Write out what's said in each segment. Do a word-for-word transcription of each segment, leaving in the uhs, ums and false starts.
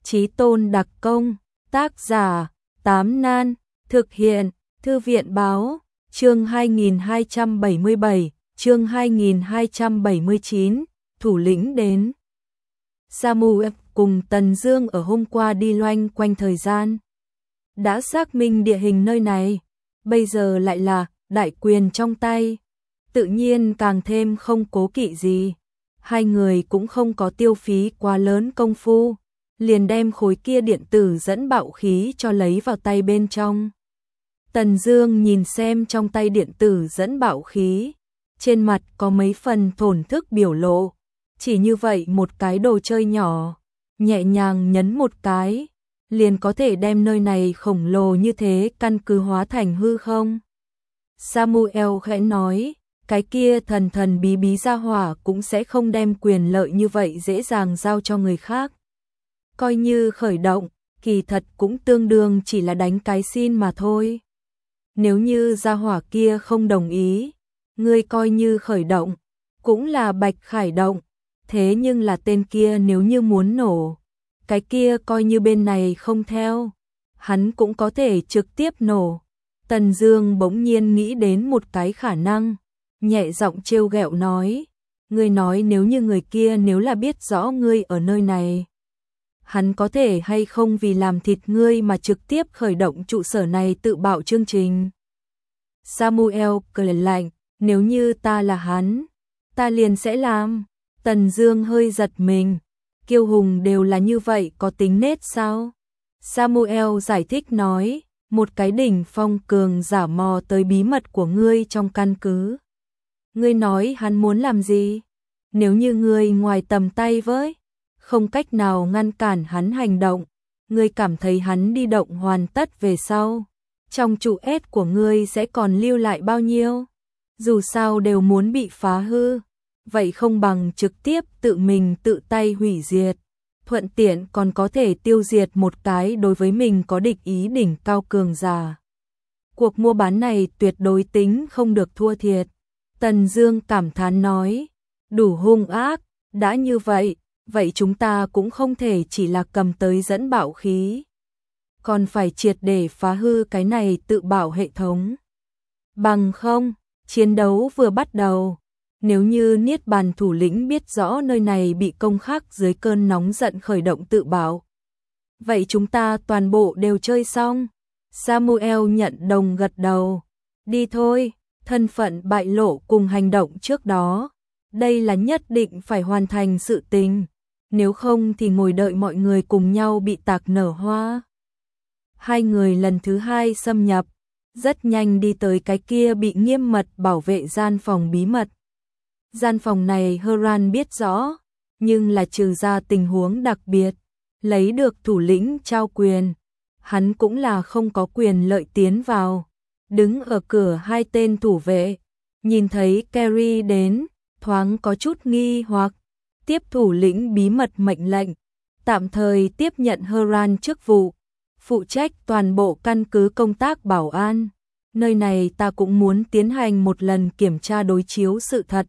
Chí tôn đặc công, tác giả, Tám Nan, thực hiện, Thư viện báo, chương hai nghìn hai trăm bảy mươi bảy, chương hai nghìn hai trăm bảy mươi chín, thủ lĩnh đến. Samuel cùng Tần Dương ở hôm qua đi loanh quanh thời gian. Đã xác minh địa hình nơi này, bây giờ lại là đại quyền trong tay. Tự nhiên càng thêm không cố kỵ gì. Hai người cũng không có tiêu phí quá lớn công phu, liền đem khối kia điện tử dẫn bạo khí cho lấy vào tay bên trong. Tần Dương nhìn xem trong tay điện tử dẫn bạo khí, trên mặt có mấy phần thổn thức biểu lộ. Chỉ như vậy một cái đồ chơi nhỏ, nhẹ nhàng nhấn một cái, liền có thể đem nơi này khổng lồ như thế căn cứ hóa thành hư không. Samuel khẽ nói, cái kia thần thần bí bí gia hỏa cũng sẽ không đem quyền lợi như vậy dễ dàng giao cho người khác. Coi như khởi động, kỳ thật cũng tương đương chỉ là đánh cái xin mà thôi. Nếu như gia hỏa kia không đồng ý, ngươi coi như khởi động, cũng là bạch khởi động. Thế nhưng là tên kia nếu như muốn nổ, cái kia coi như bên này không theo, hắn cũng có thể trực tiếp nổ. Tần Dương bỗng nhiên nghĩ đến một cái khả năng, nhẹ giọng trêu ghẹo nói, ngươi nói nếu như người kia nếu là biết rõ ngươi ở nơi này, hắn có thể hay không vì làm thịt ngươi mà trực tiếp khởi động trụ sở này tự bạo chương trình. Samuel cười lạnh, nếu như ta là hắn, ta liền sẽ làm. Tần Dương hơi giật mình, kiêu hùng đều là như vậy có tính nết sao? Samuel giải thích nói, một cái đỉnh phong cường giả mò tới bí mật của ngươi trong căn cứ. Ngươi nói hắn muốn làm gì? Nếu như ngươi ngoài tầm tay với, không cách nào ngăn cản hắn hành động, ngươi cảm thấy hắn đi động hoàn tất về sau, trong trụ S của ngươi sẽ còn lưu lại bao nhiêu? Dù sao đều muốn bị phá hư, vậy không bằng trực tiếp tự mình tự tay hủy diệt, thuận tiện còn có thể tiêu diệt một cái đối với mình có địch ý đỉnh cao cường giả. Cuộc mua bán này tuyệt đối tính không được thua thiệt. Tần Dương cảm thán nói, đủ hung ác, đã như vậy, vậy chúng ta cũng không thể chỉ là cầm tới dẫn bạo khí, còn phải triệt để phá hư cái này tự bảo hệ thống. Bằng không, chiến đấu vừa bắt đầu, nếu như Niết Bàn thủ lĩnh biết rõ nơi này bị công khắc dưới cơn nóng giận khởi động tự bảo, vậy chúng ta toàn bộ đều chơi xong. Samuel nhận đồng gật đầu, đi thôi, thân phận bại lộ cùng hành động trước đó, đây là nhất định phải hoàn thành sự tình, nếu không thì ngồi đợi mọi người cùng nhau bị tạc nở hoa. Hai người lần thứ hai xâm nhập, rất nhanh đi tới cái kia bị nghiêm mật bảo vệ gian phòng bí mật. Gian phòng này Heran biết rõ, nhưng là trừ ra tình huống đặc biệt, lấy được thủ lĩnh trao quyền, hắn cũng là không có quyền lợi tiến vào. Đứng ở cửa hai tên thủ vệ, nhìn thấy Carrie đến, thoáng có chút nghi hoặc, tiếp thủ lĩnh bí mật mệnh lệnh, tạm thời tiếp nhận Heran chức vụ, phụ trách toàn bộ căn cứ công tác bảo an. Nơi này ta cũng muốn tiến hành một lần kiểm tra đối chiếu sự thật,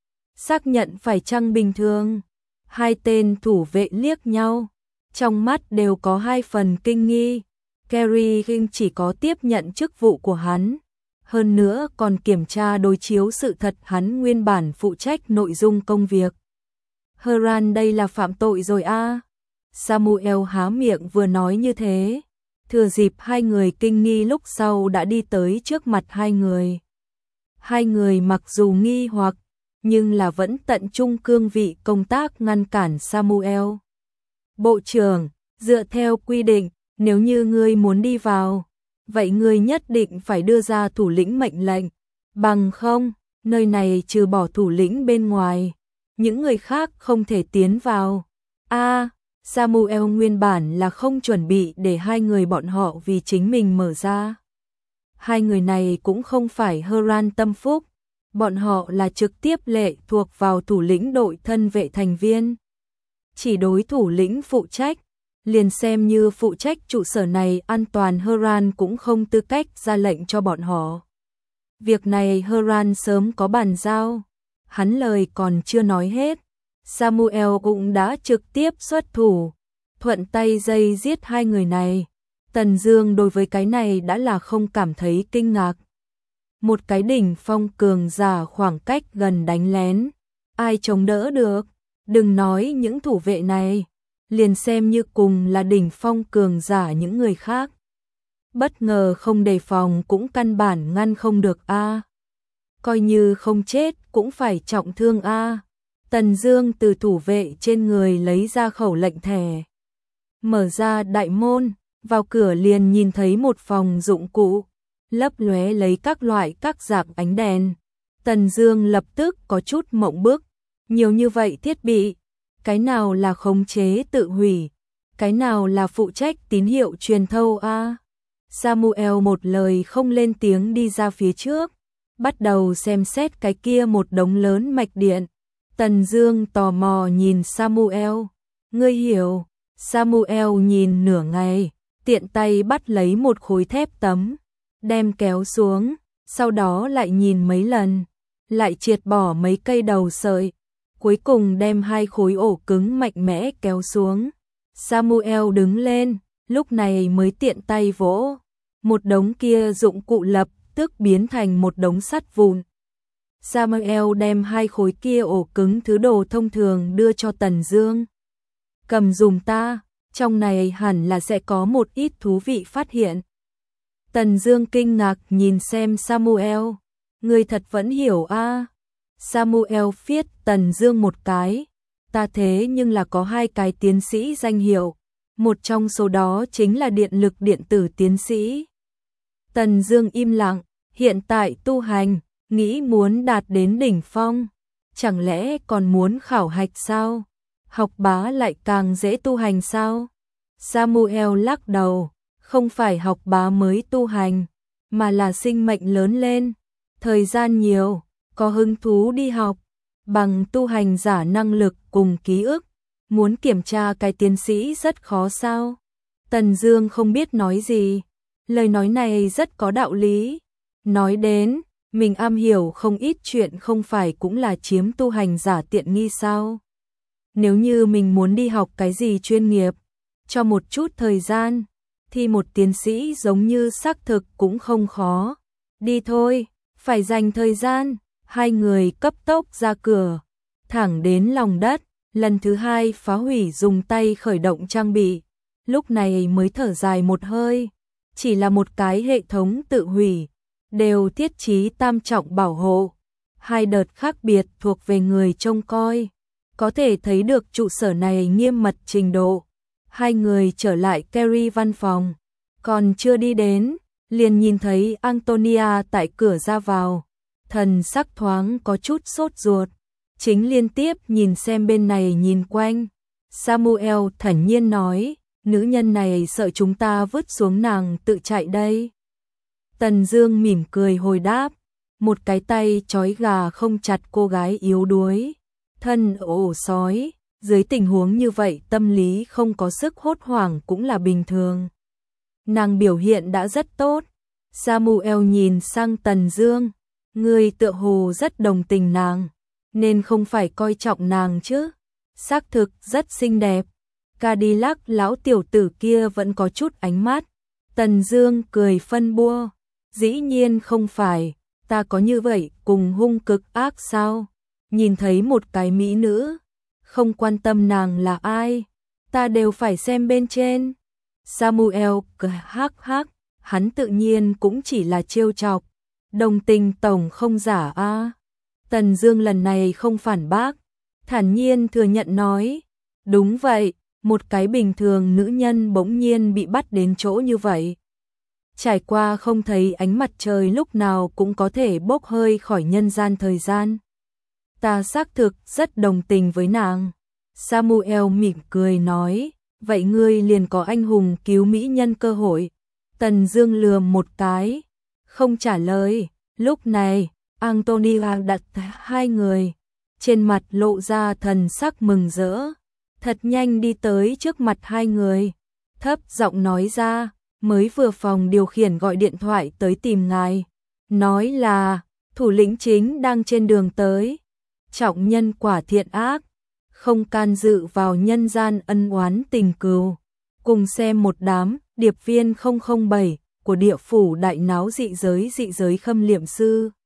xác nhận phải chăng bình thường. Hai tên thủ vệ liếc nhau, trong mắt đều có hai phần kinh nghi. Carrie King chỉ có tiếp nhận chức vụ của hắn, hơn nữa còn kiểm tra đối chiếu sự thật hắn nguyên bản phụ trách nội dung công việc. Heran đây là phạm tội rồi a. À. Samuel há miệng vừa nói như thế, thừa dịp hai người kinh nghi lúc sau đã đi tới trước mặt hai người. Hai người mặc dù nghi hoặc, nhưng là vẫn tận trung cương vị công tác ngăn cản Samuel. Bộ trưởng, dựa theo quy định, nếu như ngươi muốn đi vào, vậy ngươi nhất định phải đưa ra thủ lĩnh mệnh lệnh, bằng không, nơi này trừ bỏ thủ lĩnh bên ngoài, những người khác không thể tiến vào. A, à, Samuel nguyên bản là không chuẩn bị để hai người bọn họ vì chính mình mở ra. Hai người này cũng không phải Heran tâm phúc, bọn họ là trực tiếp lệ thuộc vào thủ lĩnh đội thân vệ thành viên. Chỉ đối thủ lĩnh phụ trách, liền xem như phụ trách trụ sở này an toàn Heran cũng không tư cách ra lệnh cho bọn họ. Việc này Heran sớm có bàn giao, hắn lời còn chưa nói hết, Samuel cũng đã trực tiếp xuất thủ. thuận tay dây giết hai người này. Tần Dương đối với cái này đã là không cảm thấy kinh ngạc. Một cái đỉnh phong cường giả khoảng cách gần đánh lén, ai chống đỡ được? Đừng nói những thủ vệ này, liền xem như cùng là đỉnh phong cường giả những người khác. Bất ngờ không đề phòng cũng căn bản ngăn không được a. Coi như không chết cũng phải trọng thương a. Tần Dương từ thủ vệ trên người lấy ra khẩu lệnh thẻ, mở ra đại môn, vào cửa liền nhìn thấy một phòng dụng cụ, lấp lóe lấy các loại các dạng ánh đèn. Tần Dương lập tức có chút mộng bức, nhiều như vậy thiết bị, cái nào là khống chế tự hủy, cái nào là phụ trách tín hiệu truyền thâu a? Samuel một lời không lên tiếng đi ra phía trước, bắt đầu xem xét cái kia một đống lớn mạch điện. Tần Dương tò mò nhìn Samuel, ngươi hiểu? Samuel nhìn nửa ngày, tiện tay bắt lấy một khối thép tấm, đem kéo xuống, sau đó lại nhìn mấy lần, lại triệt bỏ mấy cây đầu sợi, cuối cùng đem hai khối ổ cứng mạnh mẽ kéo xuống. Samuel đứng lên, lúc này mới tiện tay vỗ, một đống kia dụng cụ lập tức biến thành một đống sắt vụn. Samuel đem hai khối kia ổ cứng thứ đồ thông thường đưa cho Tần Dương. Cầm dùm ta, trong này hẳn là sẽ có một ít thú vị phát hiện. Tần Dương kinh ngạc nhìn xem Samuel, ngươi thật vẫn hiểu a? À? Samuel phiết Tần Dương một cái, ta thế nhưng là có hai cái tiến sĩ danh hiệu, một trong số đó chính là điện lực điện tử tiến sĩ. Tần Dương im lặng, hiện tại tu hành, nghĩ muốn đạt đến đỉnh phong, chẳng lẽ còn muốn khảo hạch sao? Học bá lại càng dễ tu hành sao? Samuel lắc đầu, không phải học bá mới tu hành, mà là sinh mệnh lớn lên, thời gian nhiều, có hứng thú đi học, bằng tu hành giả năng lực cùng ký ức, muốn kiểm tra cái tiến sĩ rất khó sao? Tần Dương không biết nói gì, lời nói này rất có đạo lý. Nói đến, mình am hiểu không ít chuyện không phải cũng là chiếm tu hành giả tiện nghi sao? Nếu như mình muốn đi học cái gì chuyên nghiệp, cho một chút thời gian, thì một tiến sĩ giống như xác thực cũng không khó. Đi thôi, phải dành thời gian. Hai người cấp tốc ra cửa, thẳng đến lòng đất, lần thứ hai phá hủy dùng tay khởi động trang bị, lúc này mới thở dài một hơi, chỉ là một cái hệ thống tự hủy, đều thiết trí tam trọng bảo hộ, hai đợt khác biệt thuộc về người trông coi, có thể thấy được trụ sở này nghiêm mật trình độ. Hai người trở lại Kerry văn phòng, còn chưa đi đến, liền nhìn thấy Antonia tại cửa ra vào. Thần sắc thoáng có chút sốt ruột, chính liên tiếp nhìn xem bên này nhìn quanh. Samuel thản nhiên nói, nữ nhân này sợ chúng ta vứt xuống nàng tự chạy đây. Tần Dương mỉm cười hồi đáp, một cái tay trói gà không chặt cô gái yếu đuối, thân ổ sói, dưới tình huống như vậy tâm lý không có sức hốt hoảng cũng là bình thường. Nàng biểu hiện đã rất tốt. Samuel nhìn sang Tần Dương, ngươi tựa hồ rất đồng tình nàng, nên không phải coi trọng nàng chứ? Xác thực rất xinh đẹp. Cadillac lão tiểu tử kia vẫn có chút ánh mắt. Tần Dương cười phân bua, dĩ nhiên không phải, ta có như vậy cùng hung cực ác sao? Nhìn thấy một cái mỹ nữ, không quan tâm nàng là ai, ta đều phải xem bên trên. Samuel cười hắc hắc, hắn tự nhiên cũng chỉ là trêu chọc. Đồng tình tổng không giả a. Tần Dương lần này không phản bác, thản nhiên thừa nhận nói, đúng vậy, một cái bình thường nữ nhân bỗng nhiên bị bắt đến chỗ như vậy. Trải qua không thấy ánh mặt trời lúc nào cũng có thể bốc hơi khỏi nhân gian thời gian. Ta xác thực rất đồng tình với nàng. Samuel mỉm cười nói, vậy ngươi liền có anh hùng cứu mỹ nhân cơ hội. Tần Dương lườm một cái, không trả lời. Lúc này, Antonia đặt hai người, trên mặt lộ ra thần sắc mừng rỡ, thật nhanh đi tới trước mặt hai người, thấp giọng nói ra, mới vừa phòng điều khiển gọi điện thoại tới tìm ngài, nói là thủ lĩnh chính đang trên đường tới. Trọng nhân quả thiện ác, không can dự vào nhân gian ân oán tình cừu. Cùng xem một đám điệp viên không không bảy của địa phủ đại náo dị giới dị giới khâm liệm sư.